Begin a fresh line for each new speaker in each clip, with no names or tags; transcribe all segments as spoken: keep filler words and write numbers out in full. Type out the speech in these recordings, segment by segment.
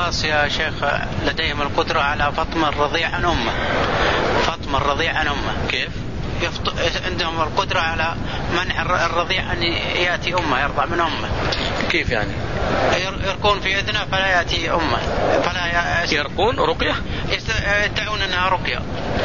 الأشخاص يا شيخ لديهم القدرة على فطم الرضيع عن أمه، فطم الرضيع عن أمه،
كيف؟
يفط... عندهم القدرة على منع الرضيع أن يأتي أمه، يرضع من أمه.
كيف يعني؟
يرقون في إذنه فلا يأتي أمه، فلا
ي... يرقون رقية؟
يدعون أنها رقية،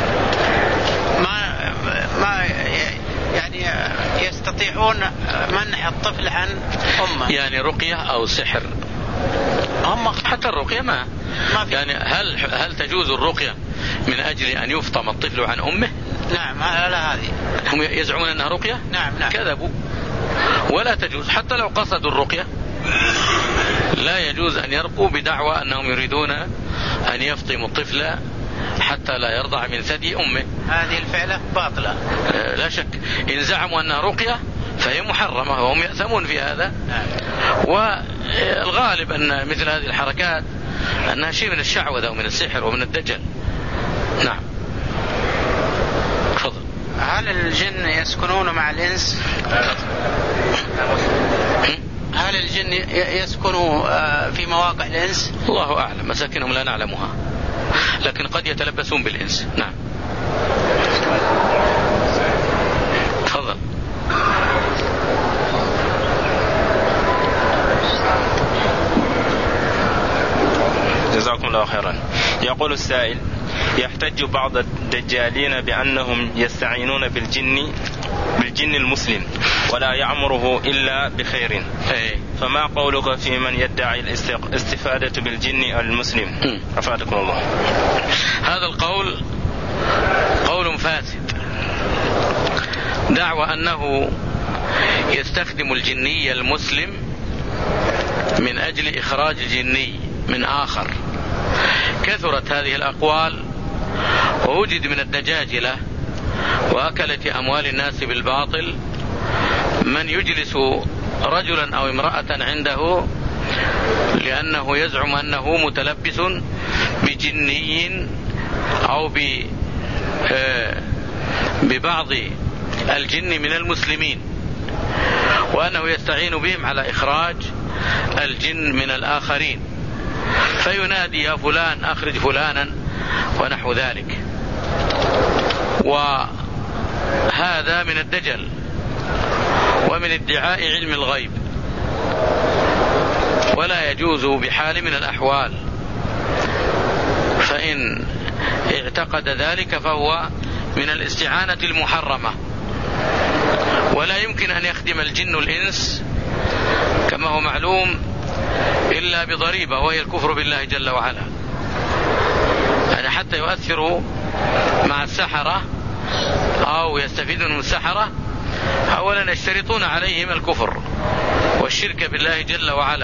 ما ما يعني يستطيعون منع الطفل عن أمه.
يعني رقية أو سحر؟ هم حتى الرقية ما, ما يعني هل هل تجوز الرقية من أجل أن يفطم الطفل عن أمه؟
نعم، لا هذه
هم يزعمون أنها رقية؟
نعم نعم،
كذبوا، ولا تجوز حتى لو قصدوا الرقية. لا يجوز أن يرقوا بدعوى أنهم يريدون أن يفطموا الطفل حتى لا يرضع من ثدي أمه.
هذه الفعلة باطلة
لا شك. إن زعموا أنها رقية فهي محرمة وهم يأثمون في هذا. والغالب أن مثل هذه الحركات أنها شيء من الشعوذة ومن السحر ومن الدجل. نعم. تفضل.
هل الجن يسكنون مع الإنس؟ هل الجن يسكنوا في مواقع الإنس؟
الله أعلم، مساكنهم لا نعلمها، لكن قد يتلبسون بالإنس. نعم. تفضل.
جزاكم الله خيرا. يقول السائل: يحتج بعض الدجالين بأنهم يستعينون بالجن بالجن المسلم ولا يعمره إلا بخير، فما قولك في من يدعي الاستفادة بالجن المسلم؟ أفادكم الله.
هذا القول قول فاسد. دعوى أنه يستخدم الجني المسلم من أجل إخراج الجني من آخر. كثرت هذه الأقوال ووجد من الدجاجلة وأكلة أموال الناس بالباطل من يجلس رجلا أو امرأة عنده لأنه يزعم أنه متلبس بجني أو ببعض الجن من المسلمين، وأنه يستعين بهم على إخراج الجن من الآخرين، فينادي: يا فلان أخرج فلانا ونحو ذلك. وهذا من الدجل ومن ادعاء علم الغيب، ولا يجوز بحال من الأحوال. فإن اعتقد ذلك فهو من الاستعانة المحرمة، ولا يمكن أن يخدم الجن الإنس كما هو معلوم إلا بضريبة، وهي الكفر بالله جل وعلا. يعني حتى يؤثروا مع السحرة أو يستفيدون من السحرة، أولا يشترطون عليهم الكفر والشرك بالله جل وعلا،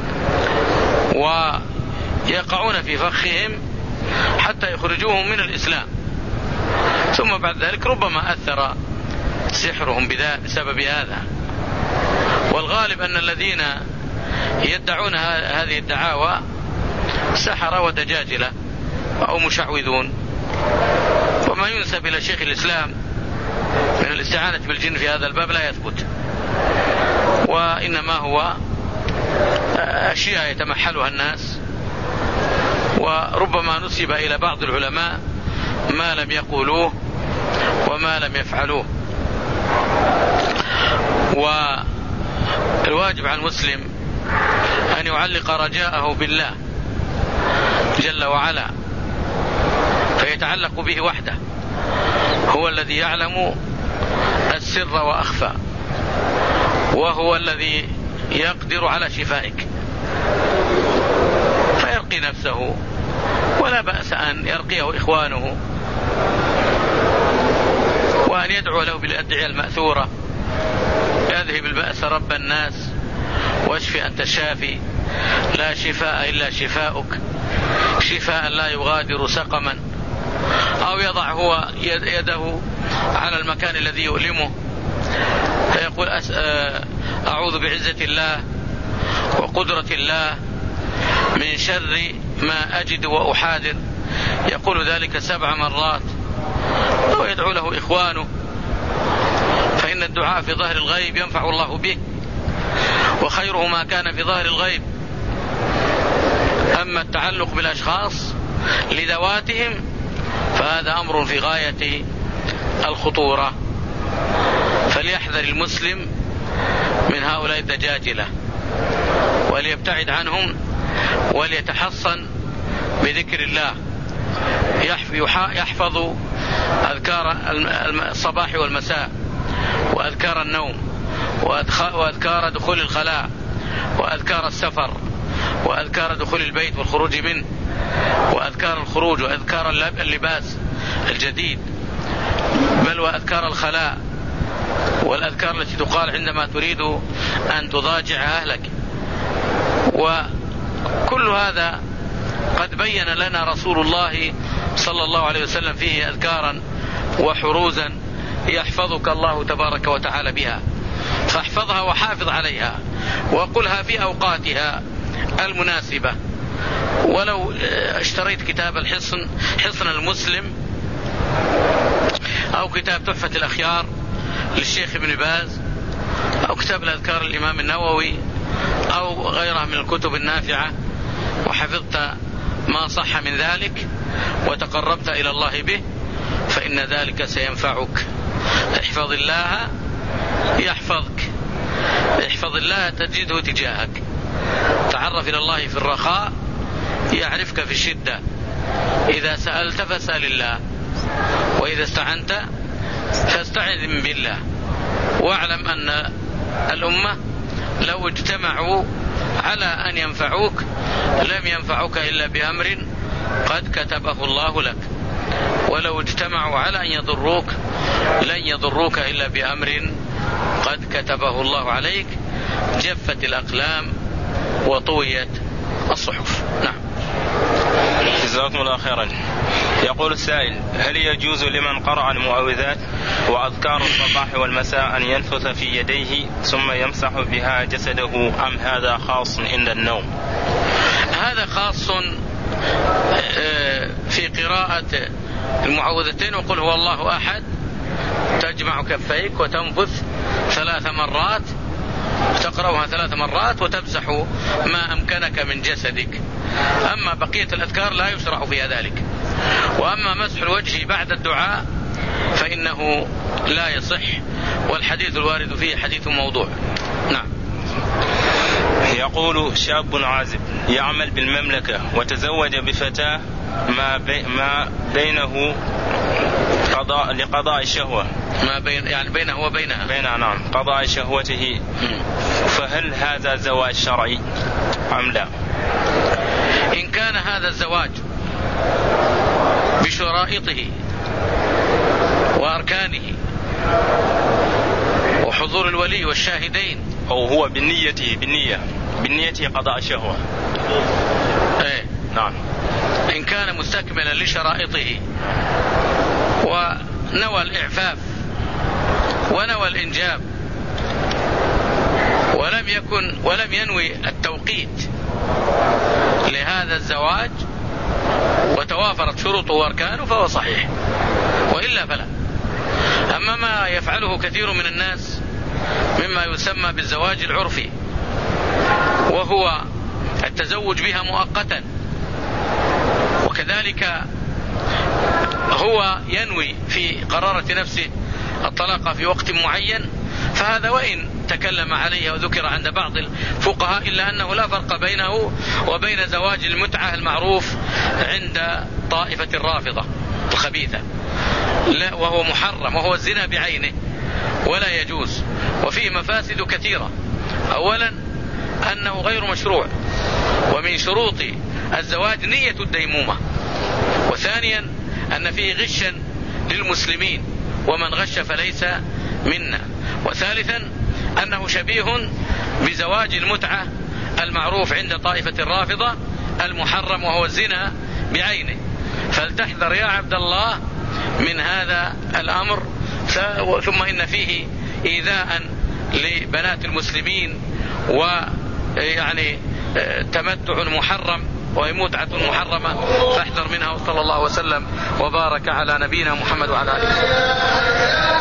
ويقعون في فخهم حتى يخرجوهم من الإسلام، ثم بعد ذلك ربما أثر سحرهم بسبب هذا. والغالب أن الذين يدعون هذه الدعاوى سحرة ودجاجلة أو مشعوذون، وما ينسب إلى شيخ الإسلام من الاستعانة بالجن في هذا الباب لا يثبت، وإنما هو أشياء يتمحلها الناس، وربما نسب إلى بعض العلماء ما لم يقولوه وما لم يفعلوه. والواجب على المسلم أن يعلق رجاءه بالله جل وعلا، فيتعلق به وحده، هو الذي يعلم السر وأخفى، وهو الذي يقدر على شفائك، فيرقي نفسه، ولا بأس أن يرقيه إخوانه، وأن يدعو له بالأدعية المأثورة: يذهب البأس رب الناس واشف أنت الشافي لا شفاء إلا شفاؤك شفاء لا يغادر سقما. أو يضع هو يده على المكان الذي يؤلمه فيقول: أعوذ بعزة الله وقدرة الله من شر ما أجد وأحاذر، يقول ذلك سبع مرات، ويدعو له إخوانه، فإن الدعاء في ظهر الغيب ينفع الله به، وخيره ما كان في ظهر الغيب. أما التعلق بالأشخاص لذواتهم فهذا أمر في غاية الخطورة، فليحذر المسلم من هؤلاء الدجاجلة وليبتعد عنهم وليتحصن بذكر الله، يحفظ أذكار الصباح والمساء وأذكار النوم وأذكار دخول الخلاء وأذكار السفر وأذكار دخول البيت والخروج منه وأذكار الخروج وأذكار اللباس الجديد، بل وأذكار الخلاء والأذكار التي تقال عندما تريد أن تضاجع أهلك. وكل هذا قد بين لنا رسول الله صلى الله عليه وسلم فيه أذكارا وحروزا يحفظك الله تبارك وتعالى بها، فاحفظها وحافظ عليها وقلها في أوقاتها المناسبة. ولو اشتريت كتاب الحصن حصن المسلم أو كتاب تحفة الأخيار للشيخ ابن باز أو كتاب الأذكار الإمام النووي أو غيرها من الكتب النافعة وحفظت ما صح من ذلك وتقربت إلى الله به فإن ذلك سينفعك. احفظ الله يحفظك، احفظ الله تجده تجاهك، تعرف إلى الله في الرخاء يعرفك في الشدة، إذا سألت فاسأل الله وإذا استعنت فاستعذ بالله. واعلم أن الأمة لو اجتمعوا على أن ينفعوك لم ينفعوك إلا بأمر قد كتبه الله لك، ولو اجتمعوا على أن يضروك لن يضروك إلا بأمر قد كتبه الله عليك. جفت الأقلام وطويت الصحف. نعم.
جزاكم الله خيرا. يقول السائل: هل يجوز لمن قرأ المعوذات وأذكار الصباح والمساء أن ينفث في يديه ثم يمسح بها جسده أم هذا خاص عند النوم؟
هذا خاص في قراءة المعوذتين وقل هو الله أحد، تجمع كفيك وتنفث ثلاث مرات، تقرأها ثلاث مرات وتمسح ما أمكنك من جسدك. أما بقية الأذكار لا يشرع فيها ذلك. وأما مسح الوجه بعد الدعاء فإنه لا يصح، والحديث الوارد فيه حديث موضوع. نعم.
يقول: شاب عازب يعمل بالمملكة وتزوج بفتاة ما, بي ما بينه قضاء لقضاء الشهوة،
ما بين يعني بينه وبينها
بينها نعم قضاء شهوته، فهل هذا زواج شرعي أم لا؟
إن كان هذا الزواج بشرائطه وأركانه وحضور الولي والشاهدين،
أو هو بالنية بالنية بالنية قضاء الشهوة،
إيه
نعم.
إن كان مستكملا لشرائطه ونوى الإعفاف ونوى الإنجاب ولم يكن ولم ينوي التوقيت لهذا الزواج وتوافرت شروطه وأركانه فهو صحيح، وإلا فلا. أما ما يفعله كثير من الناس مما يسمى بالزواج العرفي وهو التزوج بها مؤقتا، وكذلك هو ينوي في قرارة نفسه الطلاق في وقت معين، فهذا وإن تكلم عليه وذكر عند بعض الفقهاء إلا أنه لا فرق بينه وبين زواج المتعة المعروف عند طائفة الرافضة الخبيثة، لا وهو محرم وهو الزنا بعينه ولا يجوز، وفيه مفاسد كثيرة. أولا أنه غير مشروع، ومن شروط الزواج نية الديمومة، وثانيا أن فيه غشا للمسلمين ومن غش فليس منا، وثالثا أنه شبيه بزواج المتعة المعروف عند طائفة الرافضة المحرم وهو الزنا بعينه. فلتحذر يا عبد الله من هذا الأمر. ثم إن فيه إيذاء لبنات المسلمين ويعني تمتع محرم ومتعة محرمة، فاحذر منها. وصلى الله وسلم وبارك على نبينا محمد وعلى آله.